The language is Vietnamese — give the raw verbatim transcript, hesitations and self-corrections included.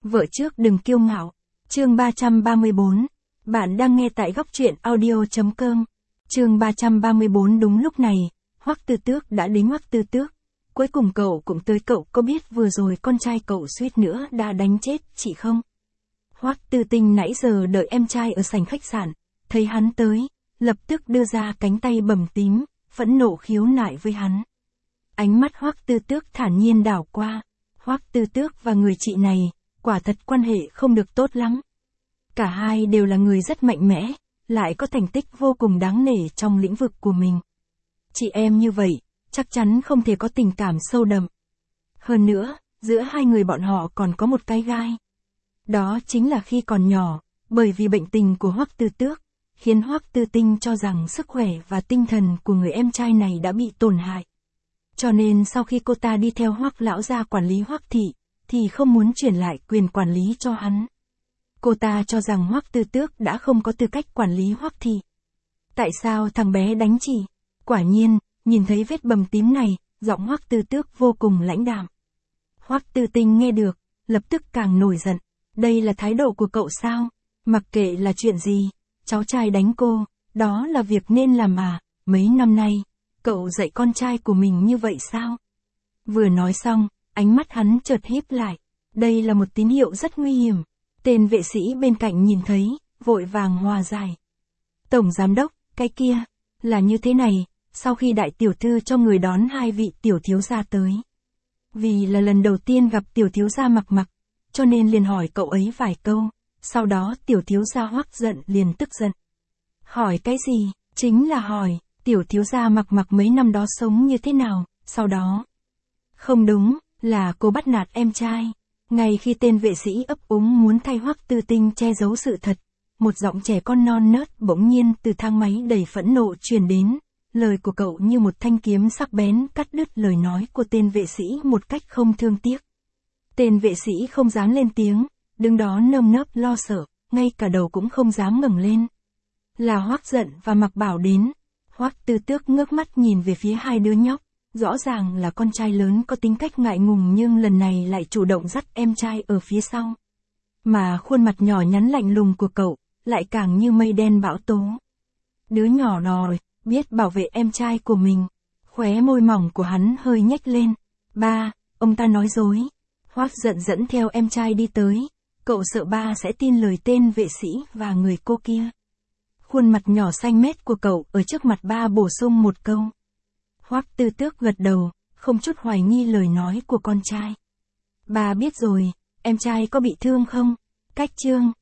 Vợ trước đừng kiêu ngạo. Chương ba trăm ba mươi bốn. Bạn đang nghe tại góc truyện audio.com. Chương ba trăm ba mươi bốn. Đúng lúc này, Hoắc Tư Tước đã đến. Hoắc Tư Tước, cuối cùng cậu cũng tới. Cậu có biết vừa rồi con trai cậu suýt nữa đã đánh chết chị không? Hoắc Tư Tinh nãy giờ đợi em trai ở sảnh khách sạn, thấy hắn tới, lập tức đưa ra cánh tay bầm tím, phẫn nộ khiếu nại với hắn. Ánh mắt Hoắc Tư Tước thản nhiên đảo qua. Hoắc Tư Tước và người chị này, quả thật quan hệ không được tốt lắm. Cả hai đều là người rất mạnh mẽ, lại có thành tích vô cùng đáng nể trong lĩnh vực của mình. Chị em như vậy, chắc chắn không thể có tình cảm sâu đậm. Hơn nữa, giữa hai người bọn họ còn có một cái gai. Đó chính là khi còn nhỏ, bởi vì bệnh tình của Hoắc Tư Tước, khiến Hoắc Tư Tinh cho rằng sức khỏe và tinh thần của người em trai này đã bị tổn hại. Cho nên sau khi cô ta đi theo Hoắc lão gia quản lý Hoắc thị, thì không muốn chuyển lại quyền quản lý cho hắn. Cô ta cho rằng Hoắc Tư Tước đã không có tư cách quản lý Hoắc thị. Tại sao thằng bé đánh chị? Quả nhiên, nhìn thấy vết bầm tím này, giọng Hoắc Tư Tước vô cùng lãnh đạm. Hoắc Tư Tinh nghe được, lập tức càng nổi giận. Đây là thái độ của cậu sao? Mặc kệ là chuyện gì, cháu trai đánh cô, đó là việc nên làm mà. Mấy năm nay, cậu dạy con trai của mình như vậy sao? Vừa nói xong, ánh mắt hắn chợt híp lại. Đây là một tín hiệu rất nguy hiểm. Tên vệ sĩ bên cạnh nhìn thấy, vội vàng hòa giải. Tổng giám đốc, cái kia, là như thế này, sau khi đại tiểu thư cho người đón hai vị tiểu thiếu gia tới. Vì là lần đầu tiên gặp tiểu thiếu gia Mặc Mặc, cho nên liền hỏi cậu ấy vài câu, sau đó tiểu thiếu gia Hoắc giận liền tức giận. Hỏi cái gì? Chính là hỏi, tiểu thiếu gia Mặc Mặc mấy năm đó sống như thế nào, sau đó. Không đúng, là cô bắt nạt em trai. Ngay khi tên vệ sĩ ấp úng muốn thay Hoắc Tư Tinh che giấu sự thật, một giọng trẻ con non nớt bỗng nhiên từ thang máy đầy phẫn nộ truyền đến, lời của cậu như một thanh kiếm sắc bén cắt đứt lời nói của tên vệ sĩ một cách không thương tiếc. Tên vệ sĩ không dám lên tiếng, đứng đó nơm nớp lo sợ, ngay cả đầu cũng không dám ngẩng lên. Là Hoắc giận và Mặc Bảo đến. Hoắc Tư Tước ngước mắt nhìn về phía hai đứa nhóc. Rõ ràng là con trai lớn có tính cách ngại ngùng nhưng lần này lại chủ động dắt em trai ở phía sau. Mà khuôn mặt nhỏ nhắn lạnh lùng của cậu, lại càng như mây đen bão tố. Đứa nhỏ nòi, biết bảo vệ em trai của mình. Khóe môi mỏng của hắn hơi nhếch lên. Ba, ông ta nói dối. Hoắc giận dẫn theo em trai đi tới. Cậu sợ ba sẽ tin lời tên vệ sĩ và người cô kia. Khuôn mặt nhỏ xanh mét của cậu ở trước mặt ba bổ sung một câu. Hoắc Tư Tước gật đầu, không chút hoài nghi lời nói của con trai. Ba biết rồi, em trai có bị thương không? Cách Trương,